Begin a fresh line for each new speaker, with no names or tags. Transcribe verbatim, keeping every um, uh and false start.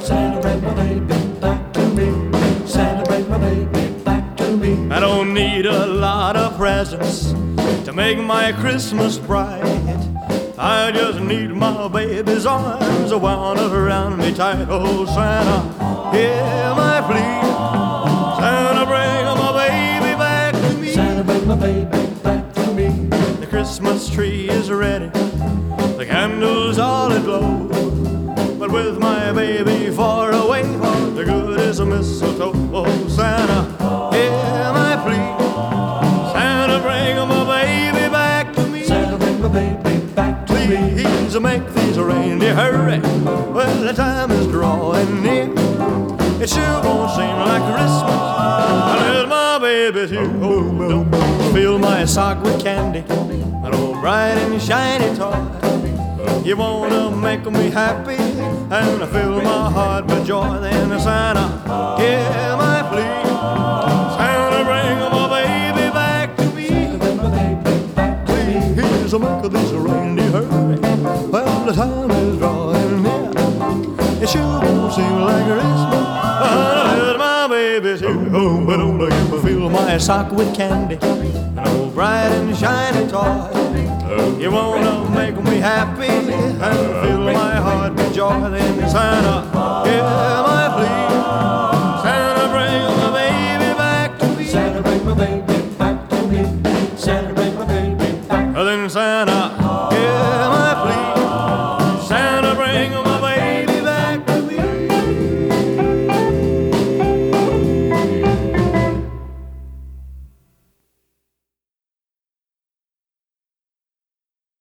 Santa, bring my baby back to me. Santa, bring my baby back to me.
I don't need a lot of presents to make my Christmas bright. I just need my baby's arms wound around me tight. Oh, Santa, hear my plea. Santa, bring my baby back to me.
Santa, bring my baby back to me.
The Christmas tree is ready, the candles all aglow, but with my baby far away, what the good is a mistletoe. Oh, Santa, hear my plea. Santa, bring my baby back to me.
Santa, bring my baby back to me.
Please make these reindeer hurry. Well, the time is drawing near. It sure won't seem like Christmas unless my baby's here. Oh, don't fill my sock with candy, an old bright and shiny toy. You wanna make me happy and fill my heart with joy. Then Santa, hear my plea. Santa, bring my baby back to me.
Santa, bring my baby back to me.
Please make these reindeer hurry. Well, the time is drawing near. It sure won't seem like Christmas unless my baby's here. Oh, but don't let me fill my sock with candy, an old bright and shiny toy. You wanna make me happy and fill my heart with joy. Then Santa, hear